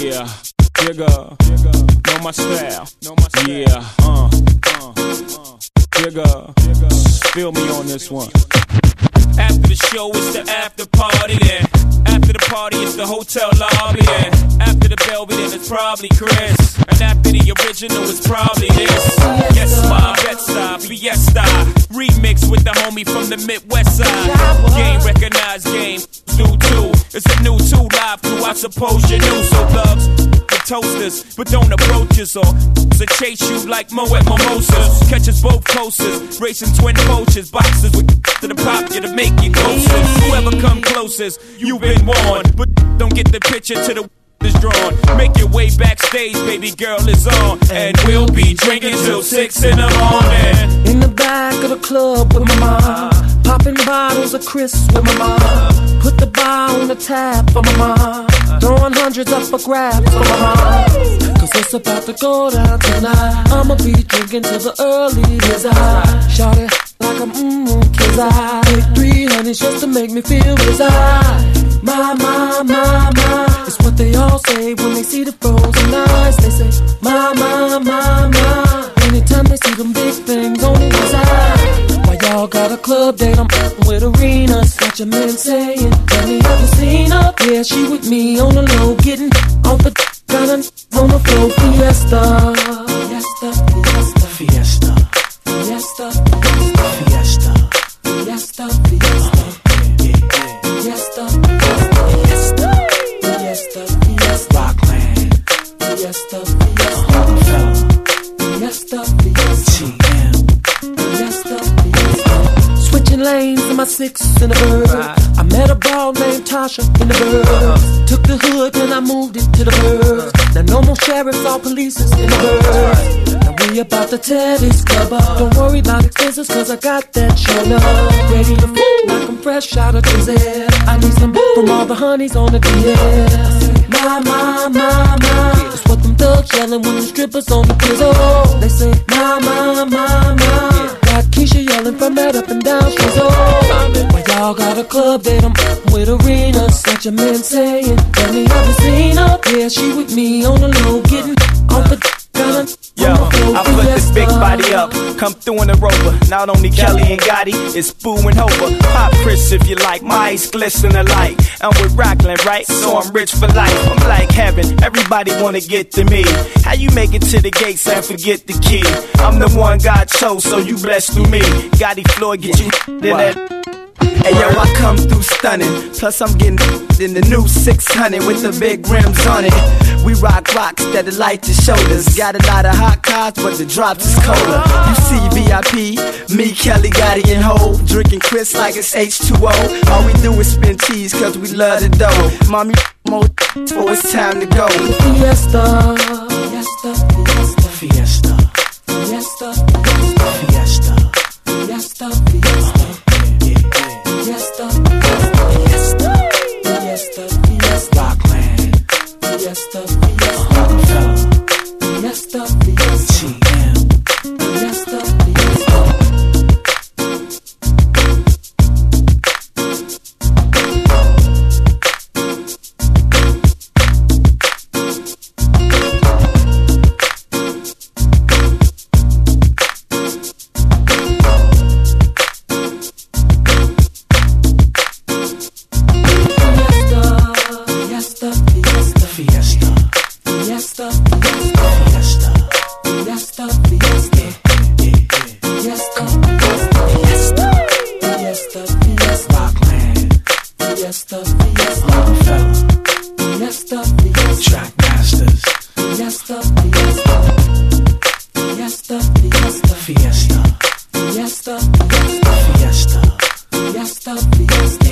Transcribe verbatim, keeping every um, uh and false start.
Yeah, Jigga, know my style, know my style. Yeah, uh, uh, uh. Jigga, feel me on this one. After the show, it's the after party then. After the party, it's the hotel lobby then. After the Belvedere, it's probably Chris. And after the original, it's probably this. Yes, my Bed-Stuy, Fiesta. Remix with the homie from the Midwest side. Game recognized, game new too. It's a new two live crew, I suppose you knew. So thugs, the toasters, but don't approach us or to chase you like Mo at Mimosas. Catch us both closest, racing twin poachers, boxers with to the pop you to make you closest. Whoever come closest, you've been warned, but don't get the picture to the is drawn. Make your way backstage, baby girl is on, and we'll be drinking till six in the morning. In the back of the club with my mom, popping bottles of Chris with my mom. Put the bar on the tab for my mom, throwing hundreds up for grabs for my mom. Cause it's about to go down tonight. I'ma be drinking till the early years. I shout it like I'm mmm, cause I take three honeys just to make me feel reside. My, my, my, my, it's what they all say when they see the frozen eyes. They say, my, my, my, my, anytime they see them big things on the side. Why y'all got a club date, I'm with arenas. Got your men saying, tell me have you seen her? Yeah, she with me on the low, getting off the got on the floor. Fiesta, fiesta, fiesta, fiesta, fiesta, fiesta, fiesta, fiesta, fiesta, fiesta, fiesta, fiesta, fiesta, Rockland, fiesta, fiesta, fiesta, fiesta, fiesta, fiesta. Switching lanes in my six in the bird. I met a ball named Tasha in the bird. Took the hood and I moved it to the bird. Now no more sheriffs or polices in the bird. Now we about to tear this club up. Don't worry about expenses cause I got that show up. Ready to fool like I'm fresh out of Giselle. I need some boo from all the honeys on the D L. My, my, my, my, it's what them thugs yelling when the strippers on the pizzle. They say, my, my, my, my, got Keisha yelling from that up and down she's old. Why y'all got a club date, I'm with arenas. Got your man saying, tell me have you seen her? Yeah, she with me on the low, getting off the yo, I put this big body up, come through in the Rover. Not only Kelly and Gotti, it's Boo and Hova. Pop Chris if you like, my eyes glisten alike. I'm with Rockland, right? So I'm rich for life. I'm like heaven, everybody wanna get to me. How you make it to the gates and forget the key? I'm the one God chose, so you blessed through me. Gotti Floyd, get you in that. Hey yo, I come through stunning. Plus I'm getting in the new six hundred with the big rims on it. We rock rocks that light the shoulders. Got a lot of hot cars, but the drops is colder. You see V I P, me, Kelly, Gotti, and Ho, drinking Chris like it's H two O. All we do is spin cheese cause we love the dough. Mommy, more so it's time to go. Fiesta, fiesta, fiesta, fiesta, fiesta, fiesta, fiesta, fiesta. Fiesta, fiesta, fiesta, fiesta, Rockland, fiesta, fiesta, fiesta, fiesta, G M, fiesta, fiesta. Fiesta, fiesta, fiesta, fiesta, fiesta, fiesta, fiesta, fiesta, fiesta, fiesta.